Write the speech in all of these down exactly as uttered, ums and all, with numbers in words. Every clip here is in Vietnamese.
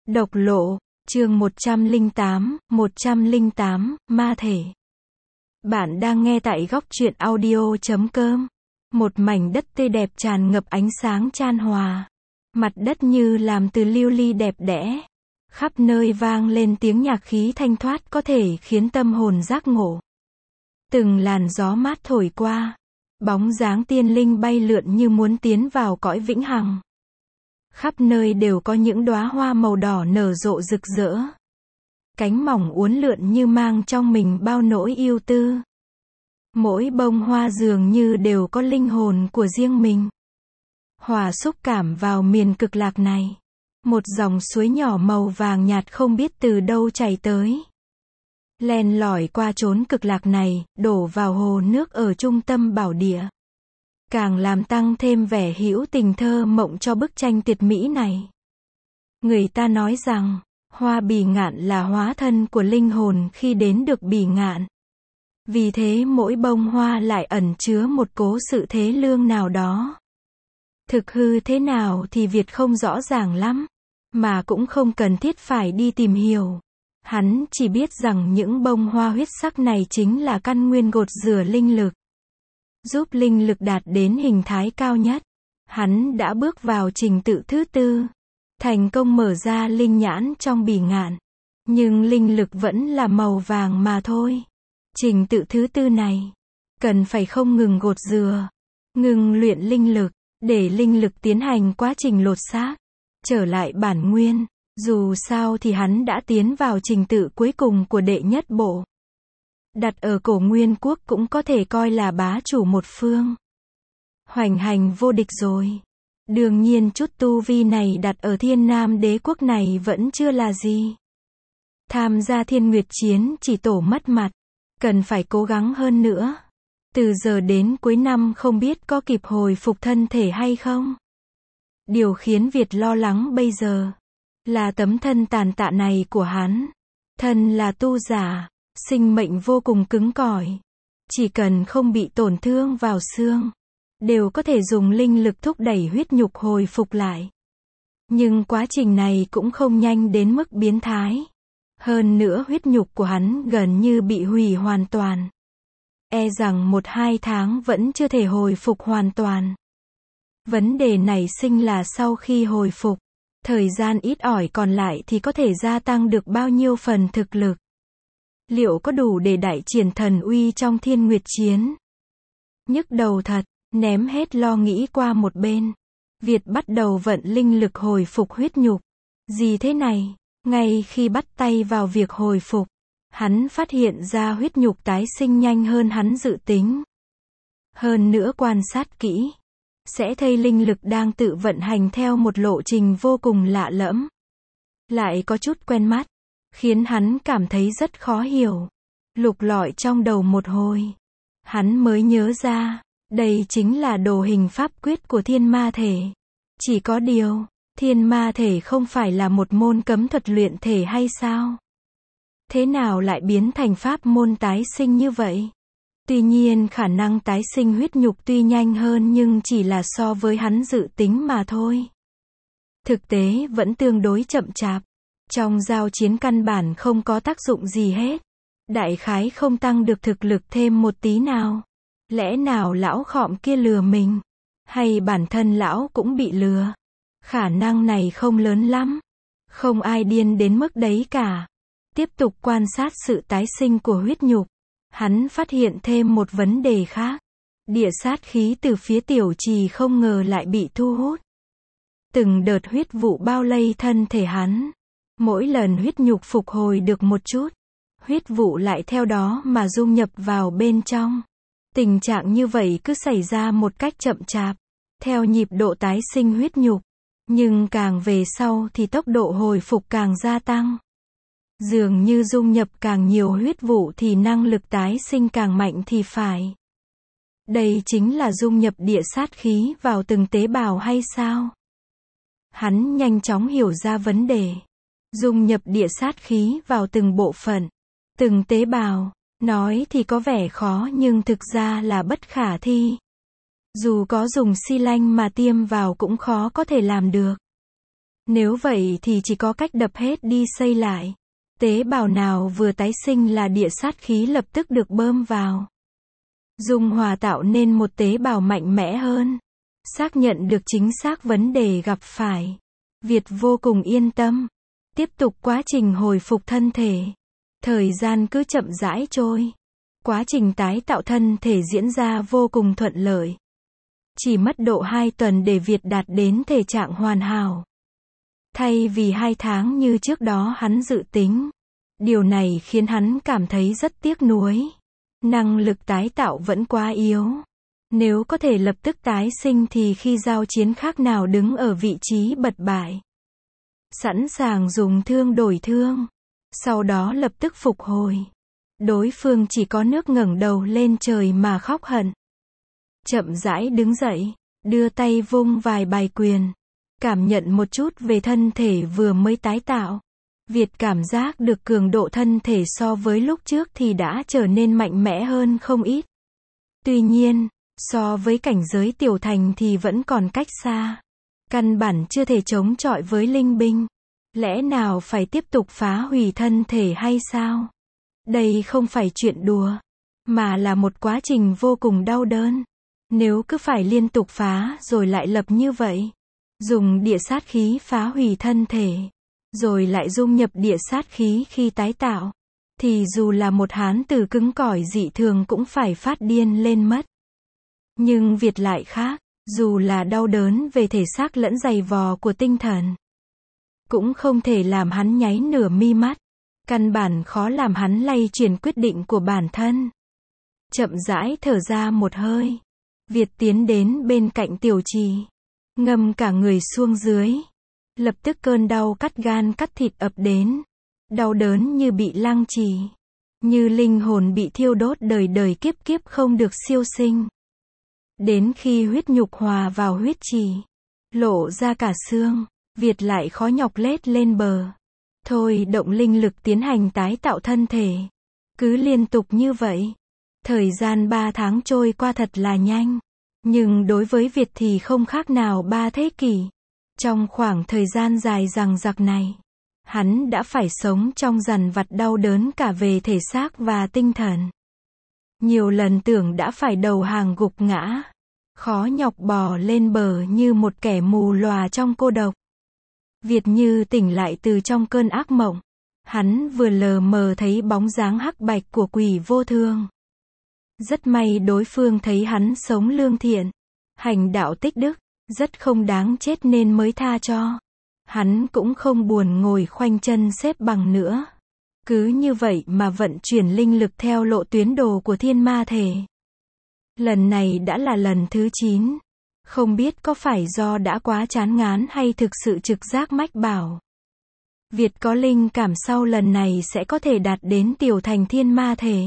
Độc lộ, chương một trăm lẻ tám, một trăm lẻ tám, ma thể. Bạn đang nghe tại góc truyện audio chấm com. Một mảnh đất tươi đẹp tràn ngập ánh sáng chan hòa. Mặt đất như làm từ lưu ly đẹp đẽ. Khắp nơi vang lên tiếng nhạc khí thanh thoát có thể khiến tâm hồn giác ngộ. Từng làn gió mát thổi qua. Bóng dáng tiên linh bay lượn như muốn tiến vào cõi vĩnh hằng. Khắp nơi đều có những đóa hoa màu đỏ nở rộ rực rỡ. Cánh mỏng uốn lượn như mang trong mình bao nỗi yêu tư. Mỗi bông hoa dường như đều có linh hồn của riêng mình. Hòa xúc cảm vào miền cực lạc này. Một dòng suối nhỏ màu vàng nhạt không biết từ đâu chảy tới. Len lỏi qua chốn cực lạc này, đổ vào hồ nước ở trung tâm bảo địa. Càng làm tăng thêm vẻ hữu tình thơ mộng cho bức tranh tuyệt mỹ này. Người ta nói rằng, hoa bỉ ngạn là hóa thân của linh hồn khi đến được bỉ ngạn. Vì thế mỗi bông hoa lại ẩn chứa một cố sự thế lương nào đó. Thực hư thế nào thì Việt không rõ ràng lắm, mà cũng không cần thiết phải đi tìm hiểu. Hắn chỉ biết rằng những bông hoa huyết sắc này chính là căn nguyên gột rửa linh lực. Giúp linh lực đạt đến hình thái cao nhất. Hắn đã bước vào trình tự thứ tư. Thành công mở ra linh nhãn trong bỉ ngạn. Nhưng linh lực vẫn là màu vàng mà thôi. Trình tự thứ tư này. Cần phải không ngừng gột rửa. Ngừng luyện linh lực. Để linh lực tiến hành quá trình lột xác. Trở lại bản nguyên. Dù sao thì hắn đã tiến vào trình tự cuối cùng của đệ nhất bộ. Đặt ở cổ nguyên quốc cũng có thể coi là bá chủ một phương. Hoành hành vô địch rồi. Đương nhiên chút tu vi này đặt ở Thiên Nam đế quốc này vẫn chưa là gì. Tham gia Thiên Nguyệt chiến chỉ tổ mất mặt. Cần phải cố gắng hơn nữa. Từ giờ đến cuối năm không biết có kịp hồi phục thân thể hay không. Điều khiến Việt lo lắng bây giờ là tấm thân tàn tạ này của hắn. Thân là tu giả. Sinh mệnh vô cùng cứng cỏi. Chỉ cần không bị tổn thương vào xương, đều có thể dùng linh lực thúc đẩy huyết nhục hồi phục lại. Nhưng quá trình này cũng không nhanh đến mức biến thái. Hơn nữa huyết nhục của hắn gần như bị hủy hoàn toàn. E rằng một hai tháng vẫn chưa thể hồi phục hoàn toàn. Vấn đề nảy sinh là sau khi hồi phục, thời gian ít ỏi còn lại thì có thể gia tăng được bao nhiêu phần thực lực. Liệu có đủ để đại triển thần uy trong Thiên Nguyệt chiến? Nhức đầu thật, ném hết lo nghĩ qua một bên. Việt bắt đầu vận linh lực hồi phục huyết nhục. Gì thế này? Ngay khi bắt tay vào việc hồi phục, hắn phát hiện ra huyết nhục tái sinh nhanh hơn hắn dự tính. Hơn nữa quan sát kỹ, sẽ thấy linh lực đang tự vận hành theo một lộ trình vô cùng lạ lẫm. Lại có chút quen mắt. Khiến hắn cảm thấy rất khó hiểu. Lục lọi trong đầu một hồi. Hắn mới nhớ ra, đây chính là đồ hình pháp quyết của thiên ma thể. Chỉ có điều, thiên ma thể không phải là một môn cấm thuật luyện thể hay sao? Thế nào lại biến thành pháp môn tái sinh như vậy? Tuy nhiên khả năng tái sinh huyết nhục tuy nhanh hơn nhưng chỉ là so với hắn dự tính mà thôi. Thực tế vẫn tương đối chậm chạp. Trong giao chiến căn bản không có tác dụng gì hết. Đại khái không tăng được thực lực thêm một tí nào. Lẽ nào lão khọm kia lừa mình? Hay bản thân lão cũng bị lừa? Khả năng này không lớn lắm. Không ai điên đến mức đấy cả. Tiếp tục quan sát sự tái sinh của huyết nhục. Hắn phát hiện thêm một vấn đề khác. Địa sát khí từ phía tiểu trì không ngờ lại bị thu hút. Từng đợt huyết vụ bao lây thân thể hắn. Mỗi lần huyết nhục phục hồi được một chút, huyết vụ lại theo đó mà dung nhập vào bên trong. Tình trạng như vậy cứ xảy ra một cách chậm chạp, theo nhịp độ tái sinh huyết nhục. Nhưng càng về sau thì tốc độ hồi phục càng gia tăng. Dường như dung nhập càng nhiều huyết vụ thì năng lực tái sinh càng mạnh thì phải. Đây chính là dung nhập địa sát khí vào từng tế bào hay sao? Hắn nhanh chóng hiểu ra vấn đề. Dung nhập địa sát khí vào từng bộ phận, từng tế bào, nói thì có vẻ khó nhưng thực ra là bất khả thi. Dù có dùng xi lanh mà tiêm vào cũng khó có thể làm được. Nếu vậy thì chỉ có cách đập hết đi xây lại. Tế bào nào vừa tái sinh là địa sát khí lập tức được bơm vào. Dung hòa tạo nên một tế bào mạnh mẽ hơn. Xác nhận được chính xác vấn đề gặp phải. Việt vô cùng yên tâm. Tiếp tục quá trình hồi phục thân thể. Thời gian cứ chậm rãi trôi. Quá trình tái tạo thân thể diễn ra vô cùng thuận lợi. Chỉ mất độ hai tuần để Việt đạt đến thể trạng hoàn hảo. Thay vì hai tháng như trước đó hắn dự tính. Điều này khiến hắn cảm thấy rất tiếc nuối. Năng lực tái tạo vẫn quá yếu. Nếu có thể lập tức tái sinh thì khi giao chiến khác nào đứng ở vị trí bật bại. Sẵn sàng dùng thương đổi thương. Sau đó lập tức phục hồi. Đối phương chỉ có nước ngẩng đầu lên trời mà khóc hận. Chậm rãi đứng dậy. Đưa tay vung vài bài quyền. Cảm nhận một chút về thân thể vừa mới tái tạo. Việt cảm giác được cường độ thân thể so với lúc trước thì đã trở nên mạnh mẽ hơn không ít. Tuy nhiên, so với cảnh giới tiểu thành thì vẫn còn cách xa. Căn bản chưa thể chống chọi với linh binh. Lẽ nào phải tiếp tục phá hủy thân thể hay sao? Đây không phải chuyện đùa, mà là một quá trình vô cùng đau đớn. Nếu cứ phải liên tục phá rồi lại lập như vậy, dùng địa sát khí phá hủy thân thể, rồi lại dung nhập địa sát khí khi tái tạo, thì dù là một hán tử cứng cỏi dị thường cũng phải phát điên lên mất. Nhưng Việt lại khác, dù là đau đớn về thể xác lẫn dày vò của tinh thần, cũng không thể làm hắn nháy nửa mi mắt. Căn bản khó làm hắn lay chuyển quyết định của bản thân. Chậm rãi thở ra một hơi. Việt tiến đến bên cạnh Tiểu Trì. Ngâm cả người xuống dưới. Lập tức cơn đau cắt gan cắt thịt ập đến. Đau đớn như bị lăng trì. Như linh hồn bị thiêu đốt đời đời kiếp kiếp không được siêu sinh. Đến khi huyết nhục hòa vào huyết trì, lộ ra cả xương, Việt lại khó nhọc lết lên bờ. Thôi động linh lực tiến hành tái tạo thân thể. Cứ liên tục như vậy. Thời gian ba tháng trôi qua thật là nhanh. Nhưng đối với Việt thì không khác nào ba thế kỷ. Trong khoảng thời gian dài dằng dặc này, hắn đã phải sống trong dằn vặt đau đớn cả về thể xác và tinh thần. Nhiều lần tưởng đã phải đầu hàng gục ngã. Khó nhọc bò lên bờ như một kẻ mù lòa trong cô độc. Việt như tỉnh lại từ trong cơn ác mộng. Hắn vừa lờ mờ thấy bóng dáng hắc bạch của quỷ vô thương. Rất may đối phương thấy hắn sống lương thiện, hành đạo tích đức, rất không đáng chết nên mới tha cho. Hắn cũng không buồn ngồi khoanh chân xếp bằng nữa. Cứ như vậy mà vận chuyển linh lực theo lộ tuyến đồ của thiên ma thể. Lần này đã là lần thứ chín. Không biết có phải do đã quá chán ngán hay thực sự trực giác mách bảo. Việt có linh cảm sau lần này sẽ có thể đạt đến tiểu thành thiên ma thể.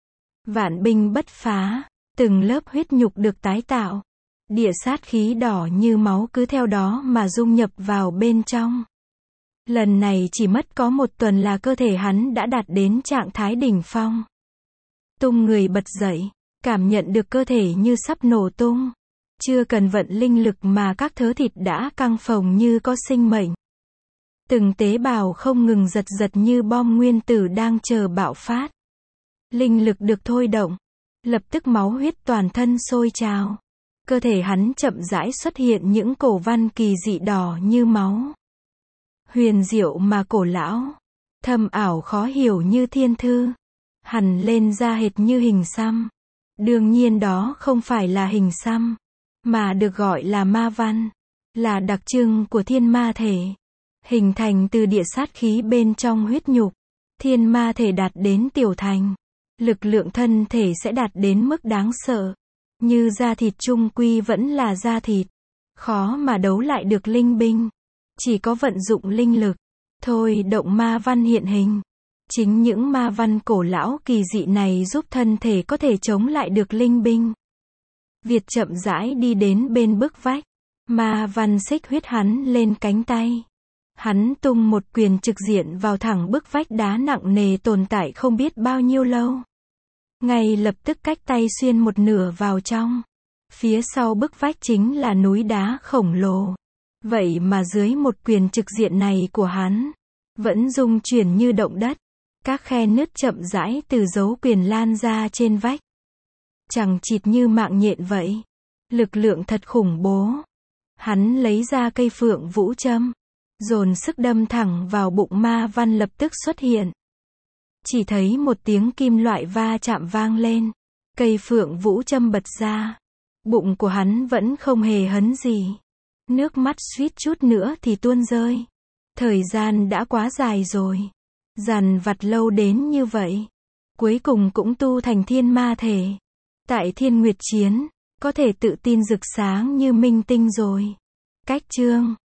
Vạn binh bất phá, từng lớp huyết nhục được tái tạo. Địa sát khí đỏ như máu cứ theo đó mà dung nhập vào bên trong. Lần này chỉ mất có một tuần là cơ thể hắn đã đạt đến trạng thái đỉnh phong. Tung người bật dậy, cảm nhận được cơ thể như sắp nổ tung. Chưa cần vận linh lực mà các thớ thịt đã căng phồng như có sinh mệnh. Từng tế bào không ngừng giật giật như bom nguyên tử đang chờ bạo phát. Linh lực được thôi động. Lập tức máu huyết toàn thân sôi trào. Cơ thể hắn chậm rãi xuất hiện những cổ văn kỳ dị đỏ như máu. Huyền diệu mà cổ lão. Thâm ảo khó hiểu như thiên thư. Hằn lên da hệt như hình xăm. Đương nhiên đó không phải là hình xăm, mà được gọi là ma văn. Là đặc trưng của thiên ma thể. Hình thành từ địa sát khí bên trong huyết nhục. Thiên ma thể đạt đến tiểu thành. Lực lượng thân thể sẽ đạt đến mức đáng sợ. Như da thịt chung quy vẫn là da thịt. Khó mà đấu lại được linh binh. Chỉ có vận dụng linh lực. Thôi động ma văn hiện hình. Chính những ma văn cổ lão kỳ dị này giúp thân thể có thể chống lại được linh binh. Việt chậm rãi đi đến bên bức vách. Ma văn xích huyết hắn lên cánh tay. Hắn tung một quyền trực diện vào thẳng bức vách đá nặng nề tồn tại không biết bao nhiêu lâu. Ngay lập tức cách tay xuyên một nửa vào trong. Phía sau bức vách chính là núi đá khổng lồ. Vậy mà dưới một quyền trực diện này của hắn, vẫn rung chuyển như động đất. Các khe nứt chậm rãi từ dấu quyền lan ra trên vách. Chằng chịt như mạng nhện vậy. Lực lượng thật khủng bố. Hắn lấy ra cây phượng vũ châm, dồn sức đâm thẳng vào bụng Ma Văn lập tức xuất hiện. Chỉ thấy một tiếng kim loại va chạm vang lên. Cây phượng vũ châm bật ra. Bụng của hắn vẫn không hề hấn gì. Nước mắt suýt chút nữa thì tuôn rơi. Thời gian đã quá dài rồi. Dằn vặt lâu đến như vậy. Cuối cùng cũng tu thành thiên ma thể. Tại Thiên Nguyệt Chiến, có thể tự tin rực sáng như minh tinh rồi. Cách chương